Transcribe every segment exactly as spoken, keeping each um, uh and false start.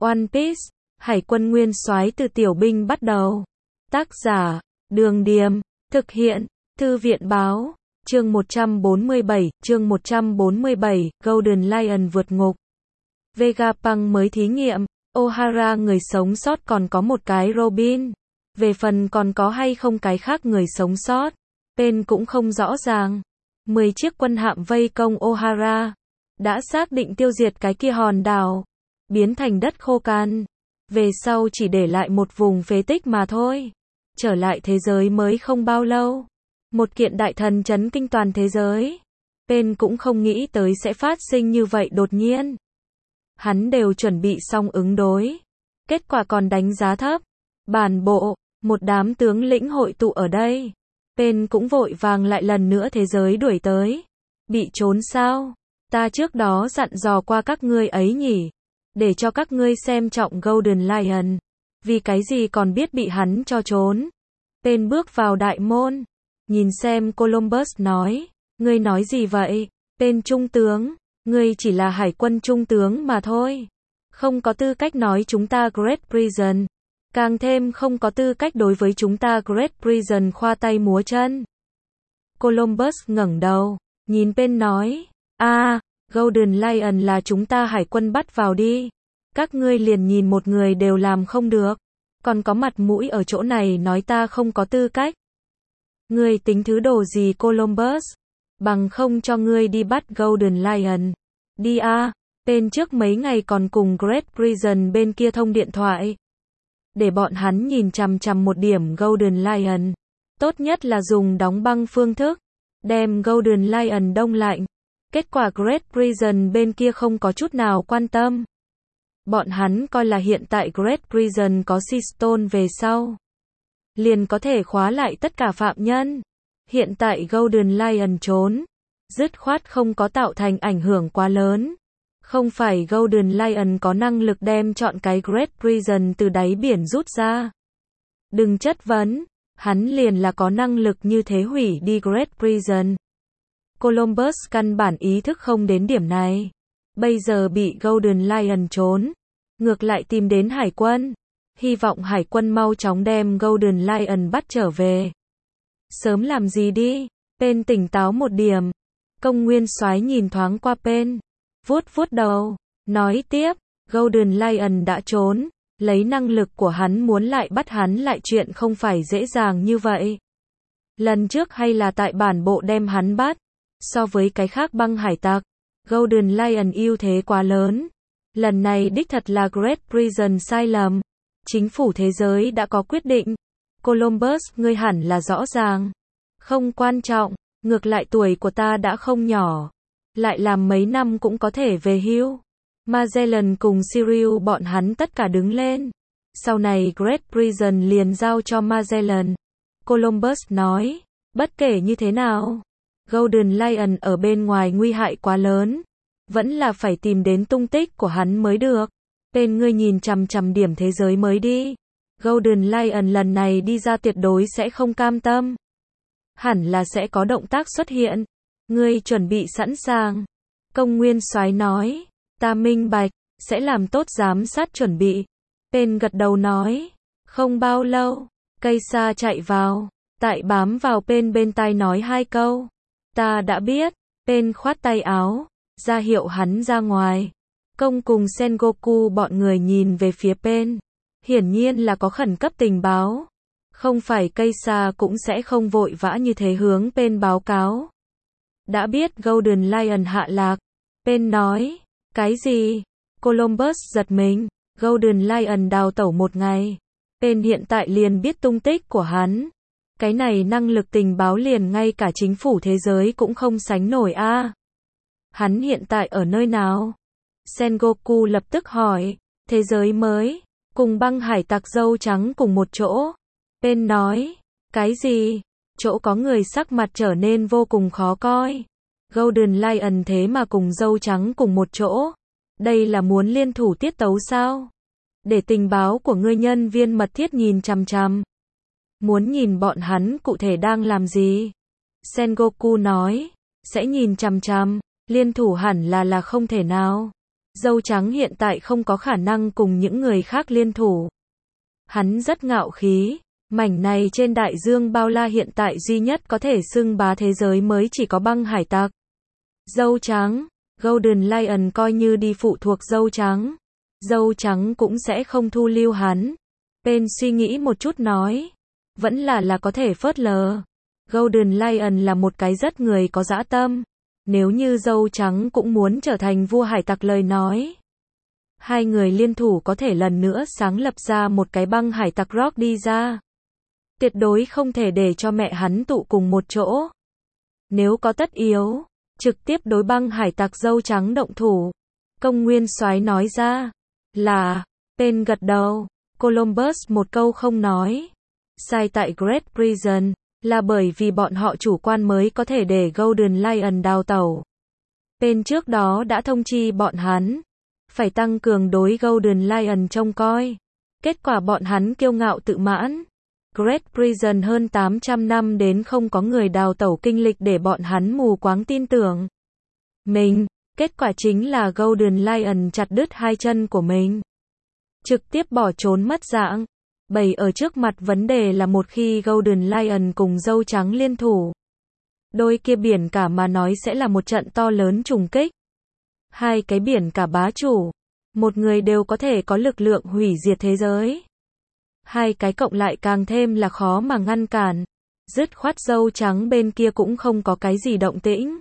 One Piece, Hải quân nguyên soái từ tiểu binh bắt đầu. Tác giả, Đường Điềm, thực hiện, Thư viện báo, chương một trăm bốn mươi bảy, chương một trăm bốn mươi bảy, Golden Lion vượt ngục. Vegapunk mới thí nghiệm, Ohara người sống sót còn có một cái Robin. Về phần còn có hay không cái khác người sống sót, Pain cũng không rõ ràng. mười chiếc quân hạm vây công Ohara, đã xác định tiêu diệt cái kia hòn đảo, biến thành đất khô cằn. Về sau chỉ để lại một vùng phế tích mà thôi. Trở lại thế giới mới không bao lâu, một kiện đại thần chấn kinh toàn thế giới. Pain cũng không nghĩ tới sẽ phát sinh như vậy đột nhiên. Hắn đều chuẩn bị xong ứng đối, kết quả còn đánh giá thấp. Bản bộ, một đám tướng lĩnh hội tụ ở đây. Pain cũng vội vàng lại lần nữa thế giới đuổi tới. Bị trốn sao? Ta trước đó dặn dò qua các ngươi ấy nhỉ, để cho các ngươi xem trọng Golden Lion, vì cái gì còn biết bị hắn cho trốn. Pain bước vào đại môn, nhìn xem Columbus nói, ngươi nói gì vậy? Pain trung tướng, ngươi chỉ là hải quân trung tướng mà thôi, không có tư cách nói chúng ta Great Prison, càng thêm không có tư cách đối với chúng ta Great Prison khoa tay múa chân. Columbus ngẩng đầu, nhìn Pain nói, a, à, Golden Lion là chúng ta hải quân bắt vào đi. Các ngươi liền nhìn một người đều làm không được, còn có mặt mũi ở chỗ này nói ta không có tư cách. Ngươi tính thứ đồ gì Columbus? Bằng không cho ngươi đi bắt Golden Lion. Đi a, à, Pain trước mấy ngày còn cùng Great Prison bên kia thông điện thoại. Để bọn hắn nhìn chằm chằm một điểm Golden Lion. Tốt nhất là dùng đóng băng phương thức, đem Golden Lion đông lạnh. Kết quả Great Prison bên kia không có chút nào quan tâm. Bọn hắn coi là hiện tại Great Prison có Seastone về sau, liền có thể khóa lại tất cả phạm nhân. Hiện tại Golden Lion trốn, dứt khoát không có tạo thành ảnh hưởng quá lớn. Không phải Golden Lion có năng lực đem chọn cái Great Prison từ đáy biển rút ra. Đừng chất vấn, hắn liền là có năng lực như thế hủy đi Great Prison. Columbus căn bản ý thức không đến điểm này. Bây giờ bị Golden Lion trốn, ngược lại tìm đến hải quân. Hy vọng hải quân mau chóng đem Golden Lion bắt trở về. Sớm làm gì đi, Pain tỉnh táo một điểm. Công nguyên soái nhìn thoáng qua Pain, vuốt vuốt đầu, nói tiếp, Golden Lion đã trốn, lấy năng lực của hắn muốn lại bắt hắn lại chuyện không phải dễ dàng như vậy. Lần trước hay là tại bản bộ đem hắn bắt, so với cái khác băng hải tặc, Golden Lion ưu thế quá lớn. Lần này đích thật là Great Prison sai lầm. Chính phủ thế giới đã có quyết định. Columbus, ngươi hẳn là rõ ràng. Không quan trọng, ngược lại tuổi của ta đã không nhỏ. Lại làm mấy năm cũng có thể về hưu. Magellan cùng Sirius bọn hắn tất cả đứng lên. Sau này Great Prison liền giao cho Magellan. Columbus nói, bất kể như thế nào, Golden Lion ở bên ngoài nguy hại quá lớn, vẫn là phải tìm đến tung tích của hắn mới được. Pain, ngươi nhìn chằm chằm điểm thế giới mới đi. Golden Lion lần này đi ra tuyệt đối sẽ không cam tâm. Hẳn là sẽ có động tác xuất hiện. Ngươi chuẩn bị sẵn sàng. Công nguyên soái nói, ta minh bạch, sẽ làm tốt giám sát chuẩn bị. Pain gật đầu nói, không bao lâu, cây sa chạy vào, tại bám vào Pain bên tai nói hai câu. Ta đã biết. Pain khoát tay áo, ra hiệu hắn ra ngoài. Công cùng Sengoku bọn người nhìn về phía Pain, hiển nhiên là có khẩn cấp tình báo. Không phải cây sa cũng sẽ không vội vã như thế hướng Pain báo cáo. Đã biết Golden Lion hạ lạc. Pain nói, cái gì? Columbus giật mình, Golden Lion đào tẩu một ngày. Pain hiện tại liền biết tung tích của hắn. Cái này năng lực tình báo liền ngay cả chính phủ thế giới cũng không sánh nổi a. À. Hắn hiện tại ở nơi nào? Sengoku lập tức hỏi, thế giới mới, cùng băng hải tặc dâu trắng cùng một chỗ. Pain nói, cái gì? Chỗ có người sắc mặt trở nên vô cùng khó coi. Golden Lion thế mà cùng dâu trắng cùng một chỗ. Đây là muốn liên thủ tiết tấu sao? Để tình báo của ngươi nhân viên mật thiết nhìn chằm chằm. Muốn nhìn bọn hắn cụ thể đang làm gì? Sengoku nói, sẽ nhìn chằm chằm, liên thủ hẳn là là không thể nào. Dâu trắng hiện tại không có khả năng cùng những người khác liên thủ. Hắn rất ngạo khí, mảnh này trên đại dương bao la hiện tại duy nhất có thể xưng bá thế giới mới chỉ có băng hải tặc. Dâu trắng, Golden Lion coi như đi phụ thuộc dâu trắng. Dâu trắng cũng sẽ không thu lưu hắn. Pen suy nghĩ một chút nói. Vẫn là là có thể phớt lờ. Golden Lion là một cái rất người có dã tâm. Nếu như dâu trắng cũng muốn trở thành vua hải tặc lời nói. Hai người liên thủ có thể lần nữa sáng lập ra một cái băng hải tặc rock đi ra. Tuyệt đối không thể để cho mẹ hắn tụ cùng một chỗ. Nếu có tất yếu, trực tiếp đối băng hải tặc dâu trắng động thủ. Công nguyên soái nói ra. Là, Pen gật đầu. Columbus một câu không nói. Sai tại Great Prison, là bởi vì bọn họ chủ quan mới có thể để Golden Lion đào tẩu. Pen trước đó đã thông chi bọn hắn. Phải tăng cường đối Golden Lion trông coi. Kết quả bọn hắn kiêu ngạo tự mãn. Great Prison hơn tám trăm năm đến không có người đào tẩu kinh lịch để bọn hắn mù quáng tin tưởng. Mình, kết quả chính là Golden Lion chặt đứt hai chân của mình. Trực tiếp bỏ trốn mất dạng. Bày ở trước mặt vấn đề là một khi Golden Lion cùng dâu trắng liên thủ. Đôi kia biển cả mà nói sẽ là một trận to lớn trùng kích. Hai cái biển cả bá chủ. Một người đều có thể có lực lượng hủy diệt thế giới. Hai cái cộng lại càng thêm là khó mà ngăn cản. Dứt khoát dâu trắng bên kia cũng không có cái gì động tĩnh.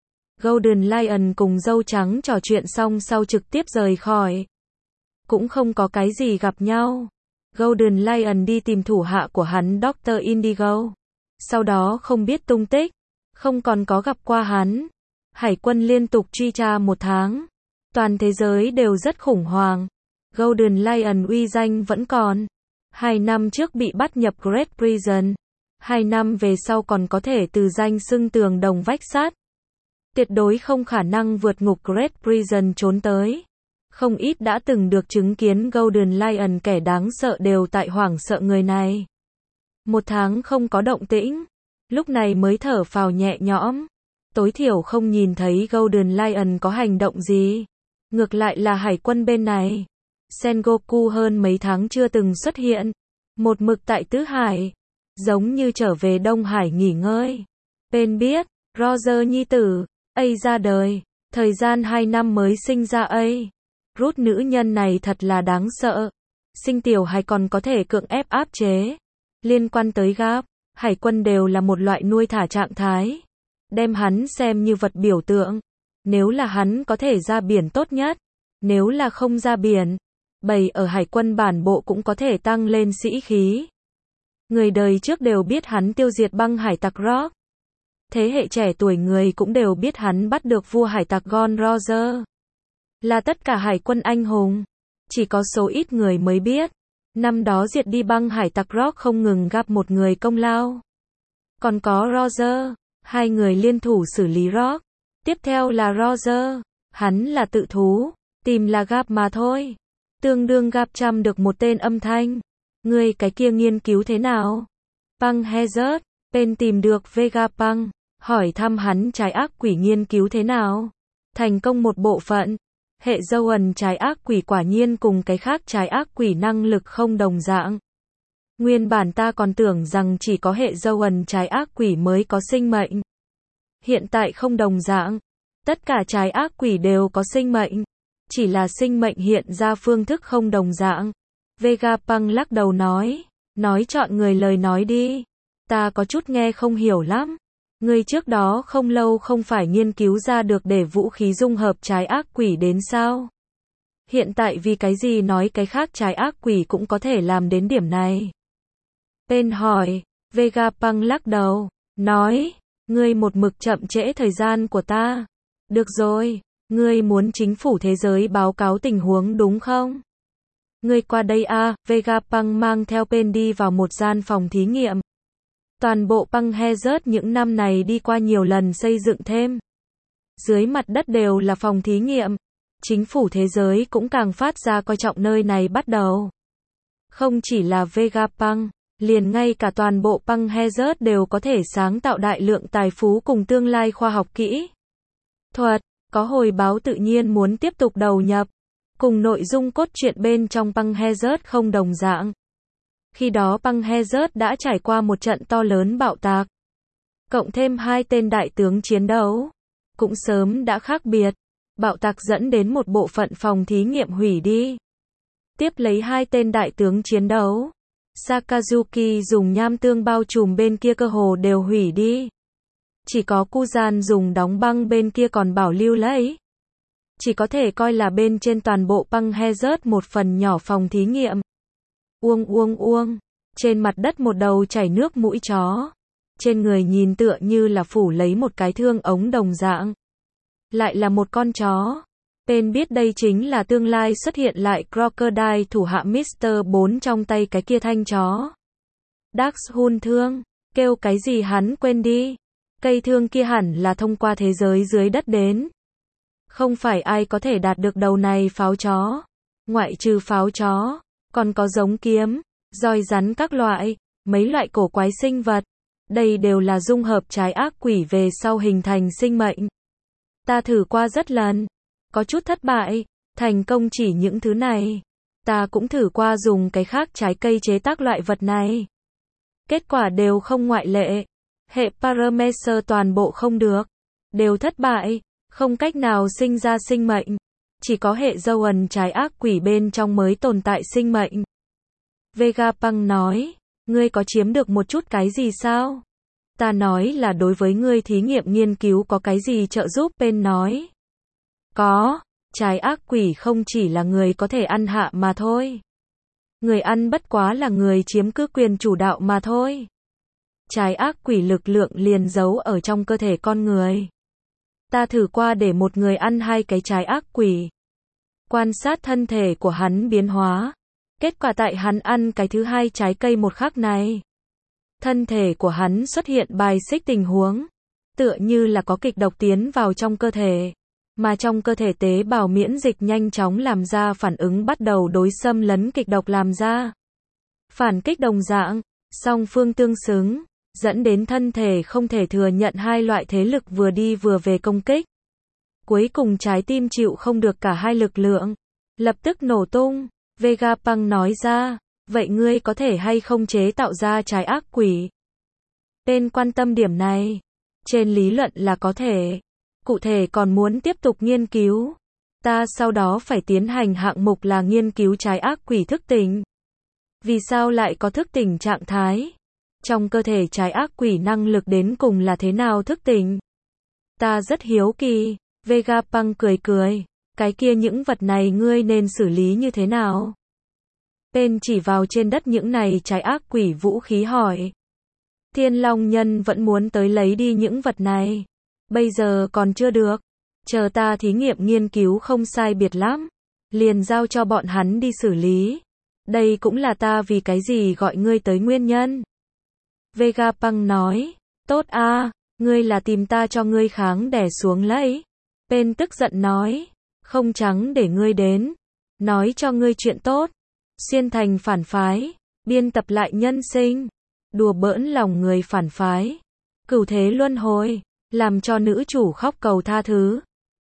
Golden Lion cùng dâu trắng trò chuyện xong sau trực tiếp rời khỏi. Cũng không có cái gì gặp nhau. Golden Lion đi tìm thủ hạ của hắn Doctor Indigo. Sau đó không biết tung tích. Không còn có gặp qua hắn. Hải quân liên tục truy tra một tháng. Toàn thế giới đều rất khủng hoảng. Golden Lion uy danh vẫn còn. Hai năm trước bị bắt nhập Great Prison. Hai năm về sau còn có thể từ danh xưng tường đồng vách sắt. Tuyệt đối không khả năng vượt ngục Great Prison trốn tới. Không ít đã từng được chứng kiến Golden Lion kẻ đáng sợ đều tại hoảng sợ người này. Một tháng không có động tĩnh. Lúc này mới thở phào nhẹ nhõm. Tối thiểu không nhìn thấy Golden Lion có hành động gì. Ngược lại là hải quân bên này. Sengoku hơn mấy tháng chưa từng xuất hiện. Một mực tại Tứ Hải. Giống như trở về Đông Hải nghỉ ngơi. Pen biết, Roger nhi tử, A ra đời. Thời gian hai năm mới sinh ra A. Rút nữ nhân này thật là đáng sợ. Sinh tiểu hay còn có thể cưỡng ép áp chế. Liên quan tới Gap, hải quân đều là một loại nuôi thả trạng thái. Đem hắn xem như vật biểu tượng. Nếu là hắn có thể ra biển tốt nhất. Nếu là không ra biển, bầy ở hải quân bản bộ cũng có thể tăng lên sĩ khí. Người đời trước đều biết hắn tiêu diệt băng hải tặc Rock. Thế hệ trẻ tuổi người cũng đều biết hắn bắt được vua hải tặc Gold Roger. Là tất cả hải quân anh hùng. Chỉ có số ít người mới biết. Năm đó diệt đi băng hải tặc Rock không ngừng gặp một người công lao. Còn có Roger. Hai người liên thủ xử lý Rock. Tiếp theo là Roger. Hắn là tự thú. Tìm là Gap mà thôi. Tương đương Gap trăm được một tên âm thanh. Người cái kia nghiên cứu thế nào? Pang Hazard. Pen tìm được Vegapunk. Hỏi thăm hắn trái ác quỷ nghiên cứu thế nào? Thành công một bộ phận. Hệ dâu ẩn trái ác quỷ quả nhiên cùng cái khác trái ác quỷ năng lực không đồng dạng. Nguyên bản ta còn tưởng rằng chỉ có hệ dâu ẩn trái ác quỷ mới có sinh mệnh. Hiện tại không đồng dạng. Tất cả trái ác quỷ đều có sinh mệnh. Chỉ là sinh mệnh hiện ra phương thức không đồng dạng. Vegapunk lắc đầu nói. Nói chọn người lời nói đi. Ta có chút nghe không hiểu lắm. Người trước đó không lâu không phải nghiên cứu ra được để vũ khí dung hợp trái ác quỷ đến sao? Hiện tại vì cái gì nói cái khác trái ác quỷ cũng có thể làm đến điểm này? Pen hỏi. Vegapunk lắc đầu. Nói. Ngươi một mực chậm trễ thời gian của ta. Được rồi. Ngươi muốn chính phủ thế giới báo cáo tình huống đúng không? Ngươi qua đây a. À, Vegapunk mang theo Pen đi vào một gian phòng thí nghiệm. Toàn bộ Pang Hazard những năm này đi qua nhiều lần xây dựng thêm. Dưới mặt đất đều là phòng thí nghiệm. Chính phủ thế giới cũng càng phát ra coi trọng nơi này bắt đầu. Không chỉ là Vegapunk, liền ngay cả toàn bộ Pang Hazard đều có thể sáng tạo đại lượng tài phú cùng tương lai khoa học kỹ thuật. có hồi báo tự nhiên muốn tiếp tục đầu nhập. Cùng nội dung cốt truyện bên trong Băng Hezert không đồng dạng. Khi đó Băng Hezert đã trải qua một trận to lớn bạo tạc. Cộng thêm hai tên đại tướng chiến đấu. Cũng sớm đã khác biệt. Bạo tạc dẫn đến một bộ phận phòng thí nghiệm hủy đi. Tiếp lấy hai tên đại tướng chiến đấu. Sakazuki dùng nham tương bao trùm bên kia cơ hồ đều hủy đi. Chỉ có Kuzan dùng đóng băng bên kia còn bảo lưu lấy. Chỉ có thể coi là bên trên toàn bộ Băng Hezert một phần nhỏ phòng thí nghiệm. Uông uông uông. Trên mặt đất một đầu chảy nước mũi chó. Trên người nhìn tựa như là phủ lấy một cái thương ống đồng dạng. Lại là một con chó. Tên biết đây chính là tương lai xuất hiện lại Crocodile thủ hạ Mister bốn trong tay cái kia thanh chó. Darkhunt thương. Kêu cái gì hắn quên đi. Cây thương kia hẳn là thông qua thế giới dưới đất đến. Không phải ai có thể đạt được đầu này pháo chó. Ngoại trừ pháo chó, còn có giống kiếm, roi rắn các loại, mấy loại cổ quái sinh vật. Đây đều là dung hợp trái ác quỷ về sau hình thành sinh mệnh. Ta thử qua rất lần. Có chút thất bại, thành công chỉ những thứ này. Ta cũng thử qua dùng cái khác trái cây chế tác loại vật này. Kết quả đều không ngoại lệ. Hệ Parameter toàn bộ không được. Đều thất bại, không cách nào sinh ra sinh mệnh. Chỉ có hệ dâu ẩn trái ác quỷ bên trong mới tồn tại sinh mệnh. Vegapunk nói, ngươi có chiếm được một chút cái gì sao? Ta nói là đối với ngươi thí nghiệm nghiên cứu có cái gì trợ giúp? Pen nói. Có, trái ác quỷ không chỉ là người có thể ăn hạ mà thôi. Người ăn bất quá là người chiếm cứ quyền chủ đạo mà thôi. Trái ác quỷ lực lượng liền giấu ở trong cơ thể con người. Ta thử qua để một người ăn hai cái trái ác quỷ. Quan sát thân thể của hắn biến hóa. Kết quả tại hắn ăn cái thứ hai trái cây một khắc này. Thân thể của hắn xuất hiện bài xích tình huống. Tựa như là có kịch độc tiến vào trong cơ thể. Mà trong cơ thể tế bào miễn dịch nhanh chóng làm ra phản ứng bắt đầu đối xâm lấn kịch độc làm ra. Phản kích đồng dạng, song phương tương xứng, dẫn đến thân thể không thể thừa nhận hai loại thế lực vừa đi vừa về công kích. Cuối cùng trái tim chịu không được cả hai lực lượng, lập tức nổ tung. Vegapunk nói ra, vậy ngươi có thể hay không chế tạo ra trái ác quỷ? Tên quan tâm điểm này. Trên lý luận là có thể. Cụ thể còn muốn tiếp tục nghiên cứu. Ta sau đó phải tiến hành hạng mục là nghiên cứu trái ác quỷ thức tỉnh. Vì sao lại có thức tỉnh trạng thái? Trong cơ thể trái ác quỷ năng lực đến cùng là thế nào thức tỉnh? Ta rất hiếu kỳ. Vegapunk cười cười. Cái kia những vật này ngươi nên xử lý như thế nào? Tên chỉ vào trên đất những này trái ác quỷ vũ khí hỏi. Thiên Long Nhân vẫn muốn tới lấy đi những vật này. Bây giờ còn chưa được. Chờ ta thí nghiệm nghiên cứu không sai biệt lắm. Liền giao cho bọn hắn đi xử lý. Đây cũng là ta vì cái gì gọi ngươi tới nguyên nhân. Vegapunk nói. Tốt a, ngươi là tìm ta cho ngươi kháng đè xuống lấy. Pen tức giận nói. Không trắng để ngươi đến. Nói cho ngươi chuyện tốt. Xuyên thành phản phái. Biên tập lại nhân sinh. Đùa bỡn lòng người phản phái. Cửu thế luân hồi. Làm cho nữ chủ khóc cầu tha thứ.